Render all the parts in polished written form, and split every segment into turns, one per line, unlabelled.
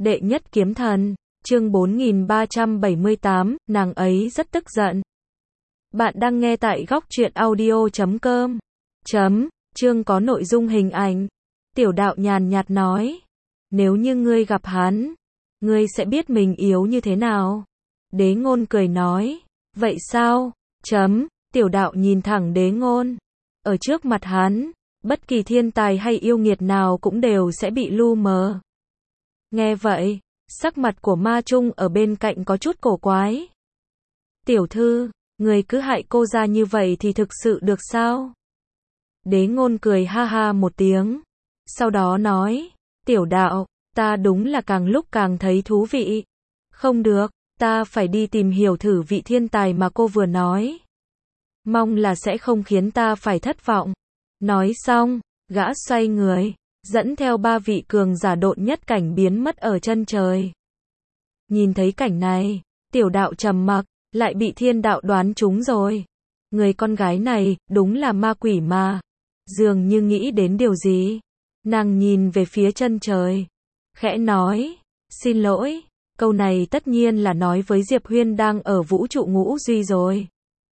Đệ nhất kiếm thần, chương 4378, nàng ấy rất tức giận. Bạn đang nghe tại góc truyện audio.com. Chương có nội dung hình ảnh. Tiểu đạo nhàn nhạt nói. Nếu như ngươi gặp hắn, ngươi sẽ biết mình yếu như thế nào. Đế ngôn cười nói. Vậy sao? Tiểu đạo nhìn thẳng đế ngôn. Ở trước mặt hắn, bất kỳ thiên tài hay yêu nghiệt nào cũng đều sẽ bị lu mờ. Nghe vậy, sắc mặt của Ma Trung ở bên cạnh có chút cổ quái. Tiểu thư, người cứ hại cô ra như vậy thì thực sự được sao? Đế ngôn cười ha ha một tiếng. Sau đó nói, tiểu đạo, ta đúng là càng lúc càng thấy thú vị. Không được, ta phải đi tìm hiểu thử vị thiên tài mà cô vừa nói. Mong là sẽ không khiến ta phải thất vọng. Nói xong, gã xoay người, dẫn theo 3 vị cường giả độn nhất cảnh biến mất ở chân trời. Nhìn thấy cảnh này, tiểu đạo trầm mặc, lại bị thiên đạo đoán trúng rồi. Người con gái này, đúng là ma quỷ mà. Dường như nghĩ đến điều gì. Nàng nhìn về phía chân trời, khẽ nói, xin lỗi, câu này tất nhiên là nói với Diệp Huyên đang ở vũ trụ ngũ duy rồi.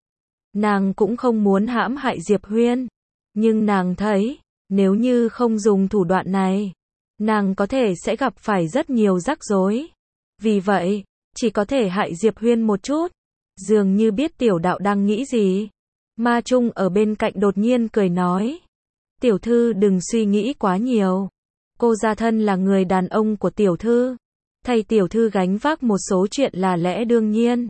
Nàng cũng không muốn hãm hại Diệp Huyên, nhưng nàng thấy, nếu như không dùng thủ đoạn này, nàng có thể sẽ gặp phải rất nhiều rắc rối. Vì vậy, chỉ có thể hại Diệp Huyên một chút. Dường như biết tiểu đạo đang nghĩ gì. Ma Trung ở bên cạnh đột nhiên cười nói. Tiểu thư đừng suy nghĩ quá nhiều. Cô gia thân là người đàn ông của tiểu thư. Thay tiểu thư gánh vác một số chuyện là lẽ đương nhiên.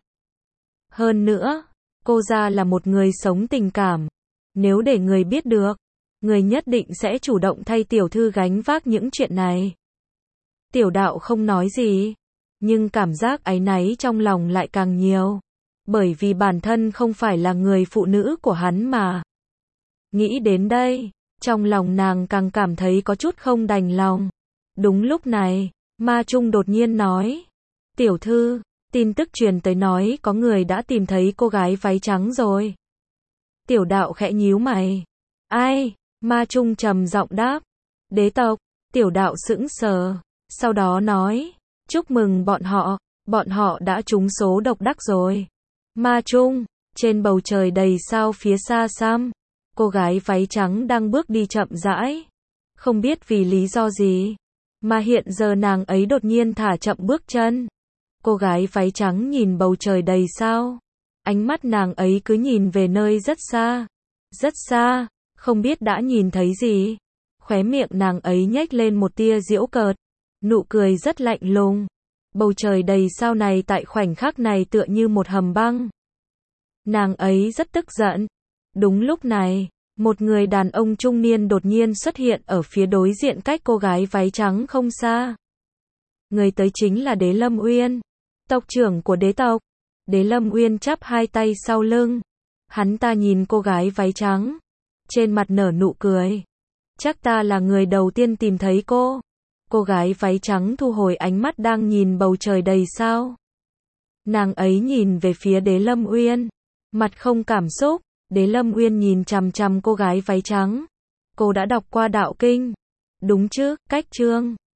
Hơn nữa, cô gia là một người sống tình cảm. Nếu để người biết được, người nhất định sẽ chủ động thay tiểu thư gánh vác những chuyện này. Tiểu đạo không nói gì, nhưng cảm giác áy náy trong lòng lại càng nhiều. Bởi vì bản thân không phải là người phụ nữ của hắn mà. Nghĩ đến đây, trong lòng nàng càng cảm thấy có chút không đành lòng. Đúng lúc này, Ma Trung đột nhiên nói. Tiểu thư, tin tức truyền tới nói có người đã tìm thấy cô gái váy trắng rồi. Tiểu đạo khẽ nhíu mày. Ai? Ma Trung trầm giọng đáp. Đế tộc. Tiểu đạo sững sờ. Sau đó nói. Chúc mừng bọn họ đã trúng số độc đắc rồi. Ma Trung, trên bầu trời đầy sao phía xa xăm, cô gái váy trắng đang bước đi chậm rãi. Không biết vì lý do gì, mà hiện giờ nàng ấy đột nhiên thả chậm bước chân. Cô gái váy trắng nhìn bầu trời đầy sao. Ánh mắt nàng ấy cứ nhìn về nơi rất xa, không biết đã nhìn thấy gì. Khóe miệng nàng ấy nhếch lên một tia giễu cợt, nụ cười rất lạnh lùng. Bầu trời đầy sao này tại khoảnh khắc này tựa như một hầm băng. Nàng ấy rất tức giận. Đúng lúc này, một người đàn ông trung niên đột nhiên xuất hiện ở phía đối diện cách cô gái váy trắng không xa. Người tới chính là Đế Lâm Uyên, tộc trưởng của đế tộc. Đế Lâm Uyên chắp hai tay sau lưng. Hắn ta nhìn cô gái váy trắng, trên mặt nở nụ cười. Chắc ta là người đầu tiên tìm thấy cô. Cô gái váy trắng thu hồi ánh mắt đang nhìn bầu trời đầy sao. Nàng ấy nhìn về phía Đế Lâm Uyên, mặt không cảm xúc. Đế Lâm Uyên nhìn chằm chằm cô gái váy trắng. Cô đã đọc qua đạo kinh, đúng chứ? Cách chương